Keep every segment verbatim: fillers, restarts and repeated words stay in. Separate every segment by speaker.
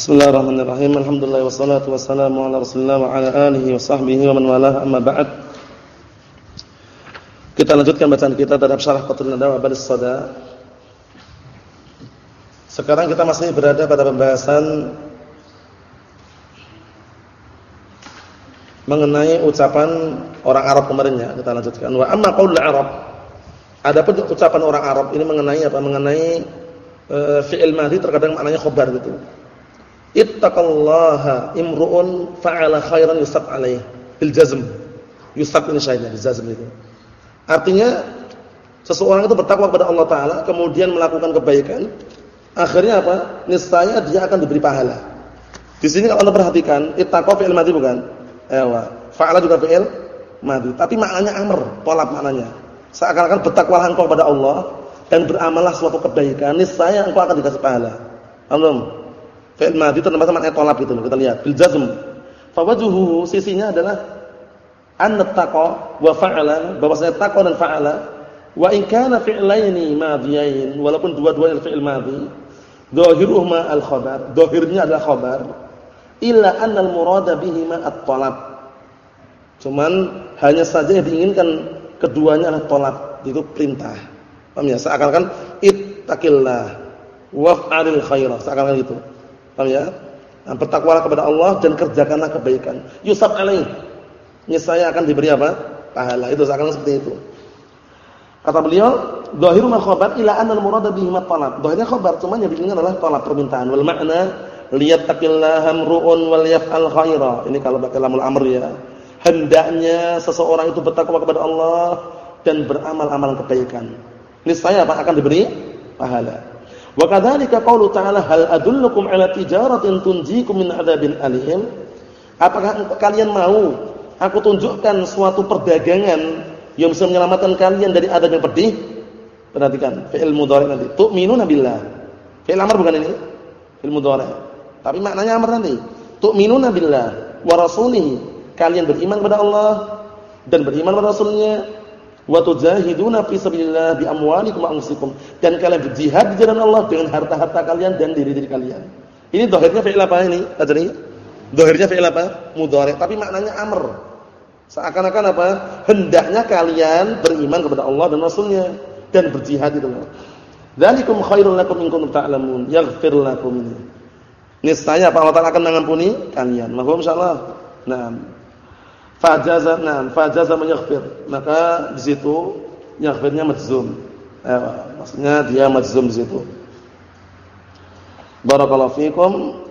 Speaker 1: Bismillahirrahmanirrahim. Alhamdulillah wassalatu wassalamu ala Rasulillah wa ala alihi wa sahbihi wa man walah, amma ba'd. Kita lanjutkan bacaan kita terhadap syarah Qatrun Nada wa Balis Sada. Sekarang kita masih berada pada pembahasan mengenai ucapan orang Arab kemarin ya. Kita lanjutkan. Wa amma qaulul Arab. Adapun ucapan orang Arab ini mengenai apa? Mengenai e, fi'il madhi terkadang maknanya khobar gitu. Ittaqallaha imru'un fa'ala khairan yusab alaih bil jazm. Yusab ini syahidnya bil jazm itu. Artinya seseorang itu bertakwa kepada Allah Taala kemudian melakukan kebaikan, akhirnya apa? Niscaya dia akan diberi pahala. Di sini kalau Anda perhatikan, ittaqa fi'il madhi bukan? Ewa. Fa'ala juga fi'il madhi, tapi maknanya amr, tolab maknanya. Seakan-akan bertakwalah engkau kepada Allah dan beramallah suatu kebaikan, niscaya engkau akan dikasih pahala. Paham? Fi'il madhi itu namanya maknanya tolab gitu loh, kita lihat. Bil jazm. Fa wajhuhu sisinya adalah an taqa wa fa'ala, bahwasanya taqa dan fa'ala wa in kana fi'laini madhiyain, walaupun dua-duanya fi'il madhi, dhahiruhuma al-khabar, dhahirnya adalah khabar, illa anna al-murada bihima at-talab. Cuman hanya saja yang diinginkan keduanya adalah tolab, itu perintah. Paham ya? Seakan-akan ittaqillah waf'alil khaira, seakan-akan gitu. Paham ya? Nah, bertakwalah kepada Allah dan kerjakanlah kebaikan. Yusab alaih. Niscaya akan diberi apa? Pahala. Itu seakan-akan seperti itu. Kata beliau, dhahiru ma khabar ila anna al-murada bihi at-talab. Dhahirnya khabar, cuma yang diinginkan adalah talab, permintaan. Wal makna liyattaqillaha amru'un wal yaf'al khaira. Ini kalau pakai lamul amr ya. Hendaknya seseorang itu bertakwa kepada Allah dan beramal amalan kebaikan. Niscaya apa? Akan diberi pahala. Wa kadzalika qaulu ta'ala hal adullukum 'ala tijaratin tunjikum min 'adzabin alim. Apakah kalian mau aku tunjukkan suatu perdagangan yang bisa menyelamatkan kalian dari adab yang pedih? Perhatikan fi'il mudhari nanti. Tu'minuna billah. Fi'il amr bukan ini? Fi'il mudhari. Tapi maknanya amr nanti. Tu'minuna billah wa rasulihi. Kalian beriman kepada Allah dan beriman kepada Rasulnya. Wa tujahiduna fi sabilillah bi amwalikum wa anfusikum, dan kalian berjihad di jalan Allah dengan harta-harta kalian dan diri-diri kalian. Ini dhahirnya fi'il apa ini? Tadi dhahirnya fi'il apa? Mudhari, tapi maknanya amr. Seakan-akan apa? Hendaknya kalian beriman kepada Allah dan Rasulnya dan berjihad itu. Dzalikum khairul lakum in kuntum ta'lamun, yaghfir lakum. Niscaya Allah Taala akan mengampuni kalian. Mafhum insyaallah. Naam. Fajaza, nah, fajaza menyaghfir. Maka di situ yaghfirnya majzum. Eh, maksudnya dia majzum di situ. Barakallahu fikum.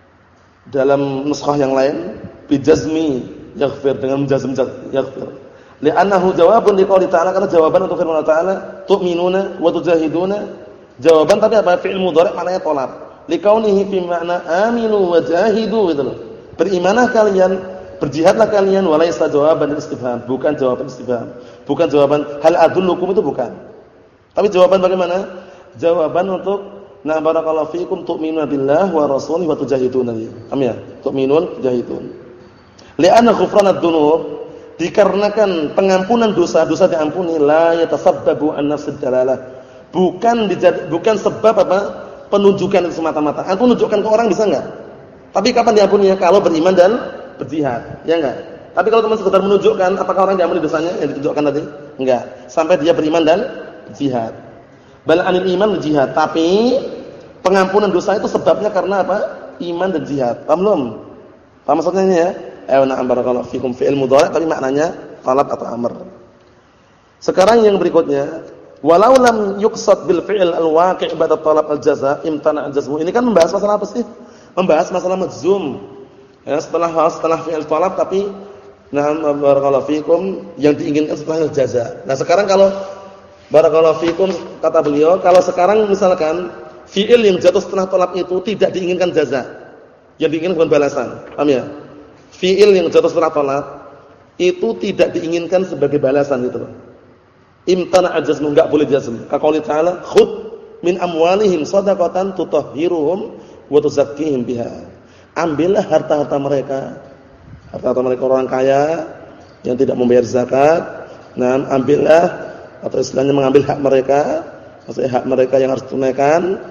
Speaker 1: Dalam nuskhah yang lain bijazmi yaghfir, dengan menjazm yaghfir. Li'annahu jawabun liqouli ta'ala, karena jawaban untuk firman Allah Ta'ala, tu'minuna wa tujahiduna. Jawaban tapi apa? Fi'il mudhari maknanya tolab. Liqaunihi fi makna aminu wa jahidu gitu loh. Berimanlah kalian, berjihadlah kalian, walaysa jawaban istifham, bukan jawaban istifham, bukan jawaban hal adullukum, itu bukan. Tapi jawaban bagaimana? Jawaban untuk na barakallahu fikum tu'minuna billah wa rasulihi wa tujahiduna. Paham ya? Tu'minun jahidun. Li'anna ghufranad dzunub, dikarenakan pengampunan dosa-dosa diampuni, la yatasabbabu an nafsid dalalah. Bukan dijad, bukan sebab apa? Penunjukan itu semata-mata. Aku menunjukkan ke orang bisa enggak? Tapi kapan diampuninya? Kalau beriman dan berjihad, ya enggak? Tapi kalau teman sekedar menunjukkan, apakah orang diampuni dosanya yang ditunjukkan tadi? Enggak. Sampai dia beriman dan berjihad. Bal anil iman berjihad, tapi pengampunan dosa itu sebabnya karena apa? Iman dan jihad. Paham belum? Paham maksudnya ini ya? Ayo na'am barakallahu fikum, fi'il mudhari tapi maknanya talab atau amr. Sekarang yang berikutnya, walau lam yuqsad bil fi'il al-waqi' ba'da talab al-jaza' imtana' al-jazmu. Ini kan membahas masalah apa sih? Membahas masalah majzum. Ya, setelah setelah fi'il talab tapi na'am barakallahu fikum yang diinginkan setelah al-jaza'. Nah, sekarang kalau barakallahu fikum kata beliau, kalau sekarang misalkan fi'il yang jatuh setelah talab itu tidak diinginkan jaza'. Yang diinginkan bukan balasan. Paham ya? Fi'il yang jatuh setelah talab itu tidak diinginkan sebagai balasan gitu loh. Imtana' al-jazmu, enggak boleh jazm. Kaqouli ta'ala, khudh min amwalihim shadaqatan tutahhiruhum wa tuzakkihim biha. Ambillah harta-harta mereka, harta-harta mereka orang kaya yang tidak membayar zakat. Nah, ambillah, atau istilahnya mengambil hak mereka, maksudnya hak mereka yang harus tunaikan,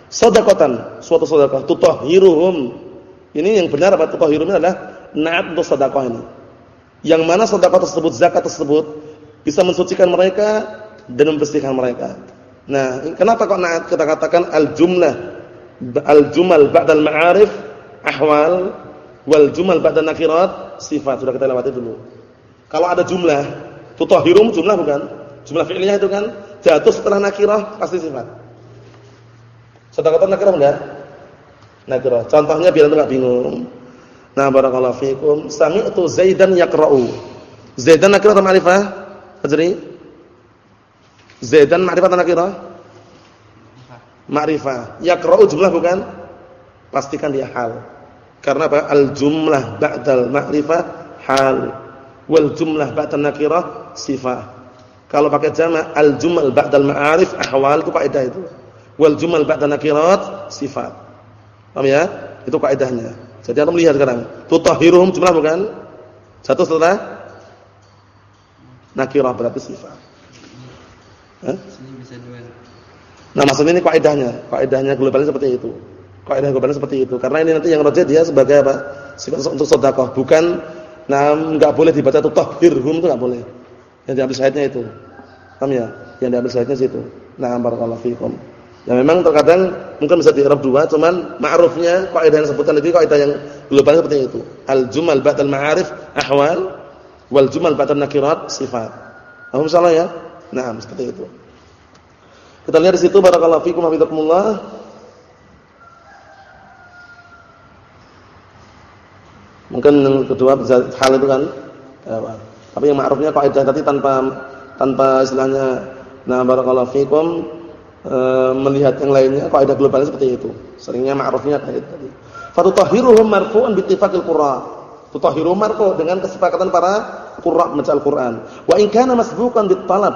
Speaker 1: Shadaqatan, suatu sedekah, tutahhiruhum. Ini yang benar apa tutahhiruhum adalah na'at untuk sedekah ini. Yang mana sedekah tersebut, zakat tersebut bisa mensucikan mereka dan membersihkan mereka. Nah, kenapa kok na'at kita katakan al-jumlah al-jumal ba'dal ma'arif ahwal wal jumal ba'dan nakirat sifat. Sudah kita lewati dulu. Kalau ada jumlah, tutahhirum jumlah bukan? Jumlah fi'liyah itu kan jatuh setelah nakirah pasti sifat. Sedekah nakirah enggak? Nakirah. Contohnya biar enggak bingung. Nah, barakallahu fikum. Sami'tu Zaidan yaqra'u. Zaidan nakirah atau ma'rifah? Fajri? Zaidan ma'rifah atau nakirah? Ma'rifah. Yaqra'u jumlah bukan? Pastikan dia hal. Karena apa? Al-jumlah ba'dal ma'rifah hal. Wal jumlah ba'dal nakirah sifah. Kalau pakai jama' al-jumal ba'dal ma'arif ahwal itu kaidah itu. Wal jumal ba'dal nakirat sifat. Paham ya? Itu kaidahnya. Jadi Anda melihat sekarang, tutahhiruhum jumlah bukan? Satu setelah nakirah berarti sifat. Hah? Nah, maksudnya ini kaidahnya. Kaidahnya globalnya seperti itu. Kaidah globalnya seperti itu. Karena ini nanti yang rajih dia sebagai apa? Sifat untuk sedekah, bukan nah enggak boleh dibaca tutahhirhum itu enggak boleh. Yang diambil syahidnya itu. Paham ya? Yang diambil syahidnya situ. Nah, barakallahu fikum. Ya memang terkadang mungkin bisa di-i'rab dua, cuman ma'rufnya kaidah yang disebutkan tadi kaidah yang globalnya seperti itu. Al-jumal ba'dal ma'arif ahwal wal jumal ba'dan nakirat sifat. Paham salah ya? Nah, seperti itu. Kita lihat di situ barakallahu fikum hafizakumullah. Mungkin yang kedua bisa hal itu kan. Ya, tapi yang ma'rufnya kaidah tadi tanpa tanpa istilahnya nah barakallahu fikum e, melihat yang lainnya kaidah globalnya seperti itu. Seringnya ma'rufnya kayak tadi. Fatutahhiruhum marfu'un bi ittifaqil qurra. Tutahhiruhum marfu' dengan kesepakatan para qurra membaca Al-Qur'an. Wa in kana masbuqan bit talab.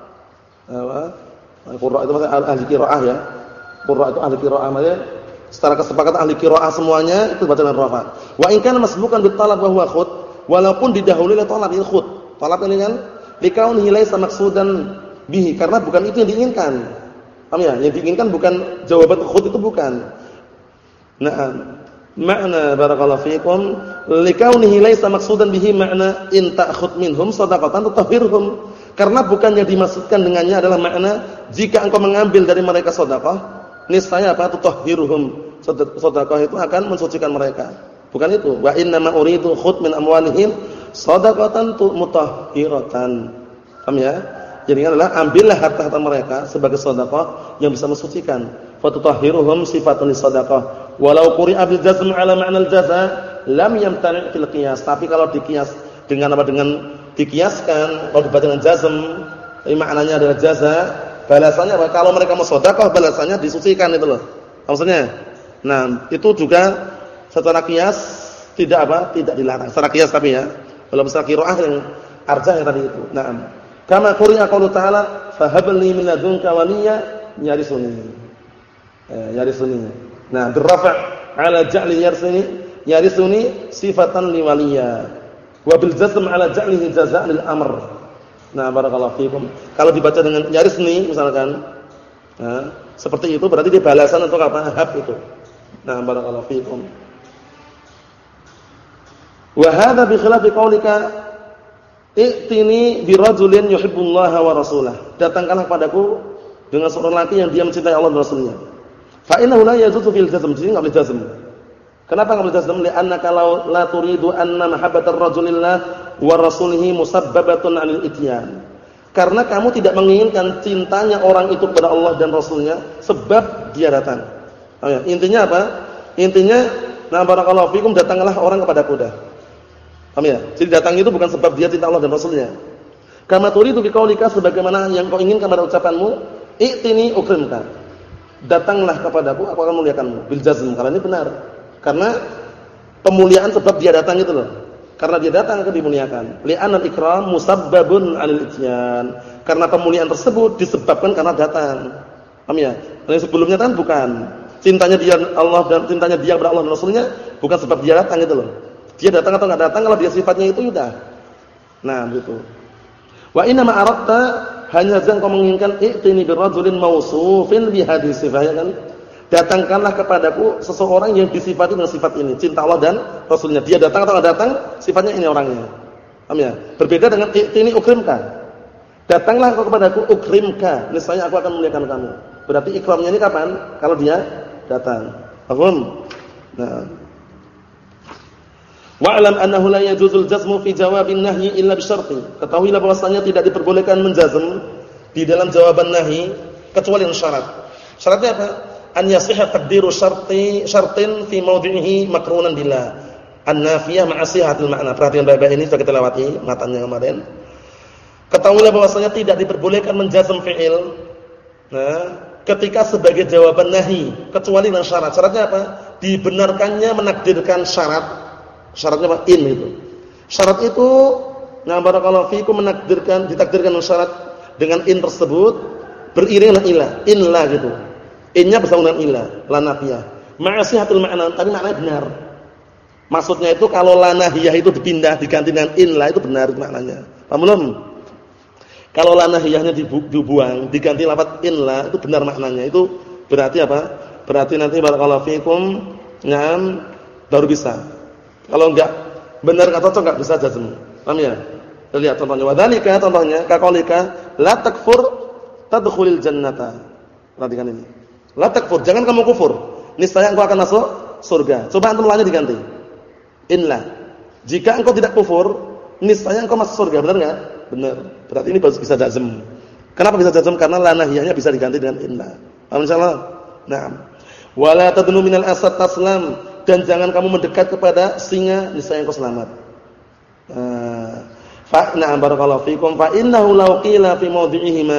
Speaker 1: Qurra itu maksudnya ahli qiraah ya. Qurra itu ahli qiraah maksudnya secara kesepakatan ahli qiraah semuanya itu baca dengan rafa. Wa in kana masbuqan bit talab wa huwa khut. Walaupun didahului oleh talab ini khut. Talab ini kan likaunihi laisa maqsudan bihi karena bukan itu yang diinginkan. Paham ya? Yang diinginkan bukan jawaban khut itu bukan. Nah, makna barakallahu fikum likaunihi laisa maqsudan bihi makna in ta'khud minhum shadaqatan tutahhirhum. Karena bukan yang dimaksudkan dengannya adalah makna jika engkau mengambil dari mereka sedekah, niscaya apa? Tutahhiruhum. Sedekah itu akan mensucikan mereka. Bukan itu. Wa inna ma uridu khud min amwalihim shadaqatan mutahhiratan. Paham ya? Jadi adalah ambillah harta-harta mereka sebagai sedekah yang bisa mensucikan. Fa tutahhiruhum sifatun lisadaqah. Walau quri'a bil jazm ala ma'na al jaza lam yamtani' fil qiyas. Tapi kalau dikias dengan apa dengan dikiaskan kalau dibaca dengan jazm, ini maknanya adalah jaza, balasannya apa? Kalau mereka mau sedekah balasannya disucikan itu loh. Maksudnya. Nah, itu juga secara qiyas tidak apa? Tidak dilarang. Secara qiyas tapi ya. Kalau secara qiraah yang arjah yang tadi itu. Naam. Kama quri'a qaulu ta'ala fahabli min ladunka waliyya yarisuni. Eh, yarisuni. Nah, birrafa' ala ja'li yarisuni yarisuni sifatan li waliyya. Wa bil jazm ala ja'lihi jazaa' lil amr. Nah, barakallahu fikum. Kalau dibaca dengan yarisni misalkan, nah, seperti itu berarti dia balasan untuk apa? Hab itu. Nah, barakallahu fikum. Wa hadza bi khilafi qaulika i'tini bi rajulin yuhibbullaha wa rasulahu. Datangkanlah padaku dengan seorang laki yang dia mencintai Allah dan Rasulnya. Fa innahu la yajuzu fil jazm. Jadi enggak boleh jazm. Kenapa enggak boleh jazm? Li'annaka law la turidu anna mahabbatar rajulillah wa rasulihi musabbabatun 'anil ityan. Karena kamu tidak menginginkan cintanya orang itu kepada Allah dan Rasulnya sebab dia datang. Oh ya, intinya apa? Intinya na barakallahu fikum datanglah orang kepadaku dah. Paham ya? Jadi datang itu bukan sebab dia cinta Allah dan Rasulnya. Kama turidu bi qaulika sebagaimana yang kau inginkan pada ucapanmu, i'tini ukrimka. Datanglah kepadaku aku akan muliakanmu. Bil jazm. Karena ini benar. Karena pemuliaan sebab dia datang itu loh. Karena dia datang akan dimuliakan. Li'anal ikram musabbabun 'anil ityan. Karena pemuliaan tersebut disebabkan karena datang. Paham ya? Yang sebelumnya kan bukan. Cintanya dia Allah dan cintanya dia kepada Allah dan Rasulnya bukan sebab dia datang itu loh. Dia datang atau enggak datang kalau dia sifatnya itu sudah. Nah, begitu. Wa inna ma aradta hanya yang kau menginginkan i'tini birrajulin mausufin bi hadhihi sifah ya kan? datangkanlah kepadaku seseorang yang disifati dengan sifat ini, cinta Allah dan Rasulnya. Dia datang atau tidak datang, sifatnya ini orangnya. Paham ya? Berbeda dengan ini ukrimka. Datanglah engkau kepadaku ukrimka, niscaya aku akan memuliakan kamu. Berarti ikramnya ini kapan? Kalau dia datang. Paham? Nah. Wa'lam annahu la yajuzul jazmu fi jawabin nahyi illa bi syarti. Ketahuilah bahwasanya tidak diperbolehkan menjazm di dalam jawaban nahi kecuali dengan syarat. Syaratnya apa? An yasihha taqdiru syarti syartin fi mawdi'ihi makrunan billah. An-nafiyah ma'a sihatil ma'na. Perhatikan baik-baik ini sudah kita lewati matanya kemarin. Ketahuilah bahwasanya tidak diperbolehkan menjazm fi'il nah, ketika sebagai jawaban nahi kecuali dengan syarat. Syaratnya apa? Dibenarkannya menakdirkan syarat. Syaratnya apa? In itu. Syarat itu nah barakallahu fikum menakdirkan ditakdirkan dengan syarat dengan in tersebut beriring dengan ilah. Inlah gitu. In-nya bersama dengan ilah, la nafiyah. Ma'a sihatil ma'na, tapi maknanya benar. Maksudnya itu kalau la nahiyah itu dipindah diganti dengan inlah itu benar maknanya. Paham belum? Kalau la nahiyahnya dibuang, diganti lafaz inla, itu benar maknanya. Itu berarti apa? Berarti nanti barakallahu fikum, ngam baru bisa. Kalau enggak benar enggak cocok enggak bisa jazm. Paham ya? Lihat contohnya. Wadzalika contohnya kaqaulika la takfur tadkhulil jannata. Perhatikan ini. La takfur, jangan kamu kufur. Niscaya engkau akan masuk surga. Coba antum lanya diganti. Inla. Jika engkau tidak kufur, niscaya engkau masuk surga, benar enggak? Benar. Berarti ini baru bisa jazm. Kenapa bisa jazm? Karena la nahiyahnya bisa diganti dengan inna. Paham insyaallah? Naam. Wala tadnu minal asad taslam, dan jangan kamu mendekat kepada singa niscaya engkau selamat. Nah, fa na'am barakallahu fikum fa innahu law qila fi mawdhi'ihima.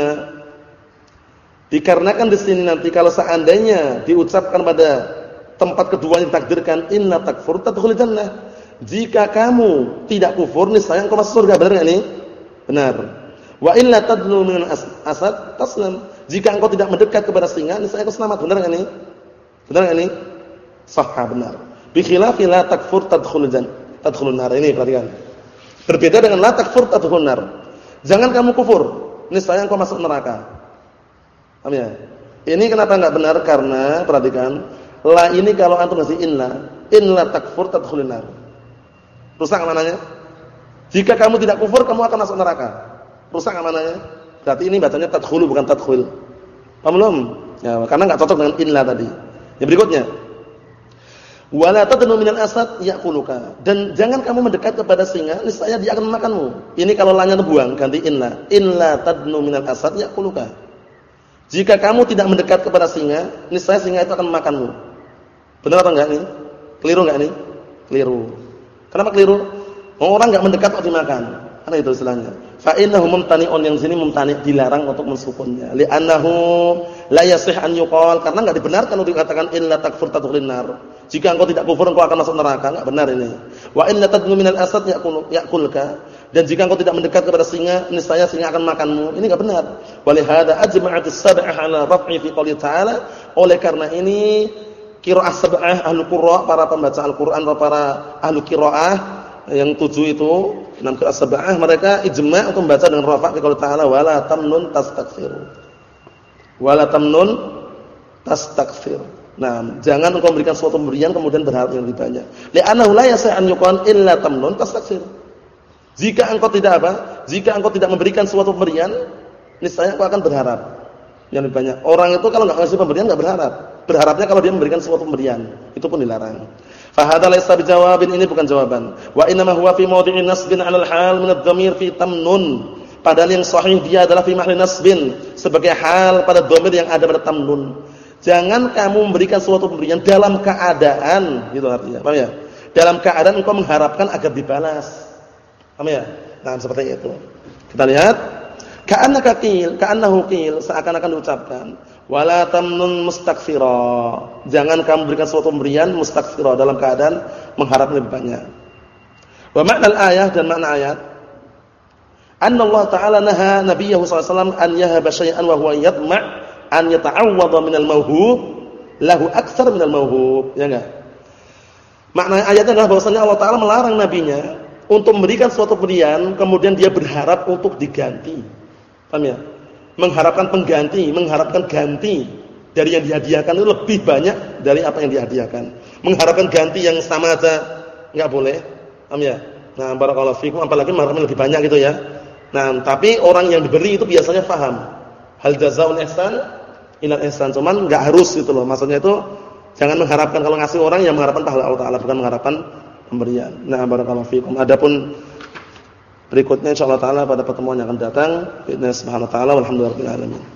Speaker 1: Dikarenakan di sini nanti kalau seandainya diucapkan pada tempat keduanya ditakdirkan inna takfur tadkhulul jannah. Jika kamu tidak kufur niscaya engkau masuk surga, benar enggak ini? Benar. Wa illa tadnu min asad taslam. Jika engkau tidak mendekat kepada singa, niscaya engkau selamat. Benar enggak ini? Benar enggak ini? Sahha, benar. Bi khilafi la takfur tadkhulul jannah, tadkhulun nar. Ini perhatikan. Berbeda dengan la takfur tadkhulun nar. Jangan kamu kufur, niscaya engkau masuk neraka. Paham ya? Ini kenapa enggak benar? Karena perhatikan, la ini kalau antum ngasih inna, inna takfur tadkhulun nar. Rusak maknanya? Jika kamu tidak kufur, kamu akan masuk neraka. Rusak maknanya? Berarti ini bacanya tadkhulu bukan tadkhul. Paham belum? Ya, karena enggak cocok dengan inna tadi. Yang berikutnya. Wala tadnu minal asad ya'kuluka. Dan jangan kamu mendekat kepada singa, niscaya dia akan memakanmu. Ini kalau lanya terbuang, ganti inna. Inla tadnu minal asad ya'kuluka. Jika kamu tidak mendekat kepada singa, niscaya singa itu akan memakanmu. Benar atau enggak nih? Keliru enggak nih? Keliru. Kenapa keliru? Orang enggak mendekat kok dimakan. Karena itu istilahnya. Fa innahu mumtani'un, yang sini mumtani' dilarang untuk mensukunnya. Li'annahu la yasih an yuqal, karena enggak dibenarkan untuk dikatakan illa takfur tadkhulun nar. Jika engkau tidak kufur engkau akan masuk neraka, enggak benar ini. Wa inna tadnu minal asad ya'kul ya'kulka, dan jika engkau tidak mendekat kepada singa, niscaya singa akan makanmu. Ini enggak benar. Walihada ajma'atis sab'ah 'ala raf'i fi qouli ta'ala. Oleh karena ini qiraah sab'ah ahlu qurra, para pembaca Al-Qur'an atau para ahlu qiraah yang tujuh itu, enam qiraah sab'ah, mereka ijma' untuk membaca dengan rafa' fi qouli ta'ala wala tamnun tastakthir. Wala tamnun tastakthir. Nah, jangan engkau memberikan suatu pemberian kemudian berharap yang lebih banyak. Li'annahu la yas'an yuqan illa tamnun tastakthir. Jika engkau tidak apa? Jika engkau tidak memberikan suatu pemberian, niscaya engkau akan berharap yang lebih banyak. Orang itu kalau enggak ngasih pemberian enggak berharap. Berharapnya kalau dia memberikan suatu pemberian, itu pun dilarang. Fa hadza laysa bijawabin, ini bukan jawaban. Wa inna ma huwa fi mawdi'in nasbin 'ala al-hal min ad-dhamir fi tamnun. Padahal yang sahih dia adalah fi mahli nasbin, sebagai hal pada dhamir yang ada pada tamnun. Jangan kamu memberikan suatu pemberian dalam keadaan, gitu artinya. Paham ya? Dalam keadaan engkau mengharapkan agar dibalas. Paham ya? Nah, seperti itu. Kita lihat, ka'annaka qil, ka'annahu qil, seakan-akan diucapkan, wala tamnun mustakthira. Jangan kamu berikan suatu pemberian mustakthira, dalam keadaan mengharap lebih banyak. Wa makna al-ayah, dan makna ayat, anna Allah Ta'ala naha nabiyyahu sallallahu alaihi wasallam an yahaba syai'an wa huwa yatma' an yata'awwadha minal mawhub lahu aktsar minal mawhub, ya enggak? Makna ayatnya adalah bahwasanya Allah Ta'ala melarang nabinya untuk memberikan suatu pemberian kemudian dia berharap untuk diganti. Paham ya? Mengharapkan pengganti, mengharapkan ganti dari yang dihadiahkan itu lebih banyak dari apa yang dihadiahkan. Mengharapkan ganti yang sama aja enggak boleh. Paham ya? Nah, barakallahu fikum, apalagi mengharapkan lebih banyak gitu ya. Nah, tapi orang yang diberi itu biasanya paham. Hal jazaa'ul ihsan ilal ihsan, cuman enggak harus gitu loh. Maksudnya itu jangan mengharapkan kalau ngasih orang yang mengharapkan pahala Allah Taala, bukan mengharapkan pemberian. Nah, barakallahu fikum. Adapun berikutnya insyaallah taala pada pertemuan yang akan datang, bismillah subhanahu wa taala walhamdulillahirabbil alamin.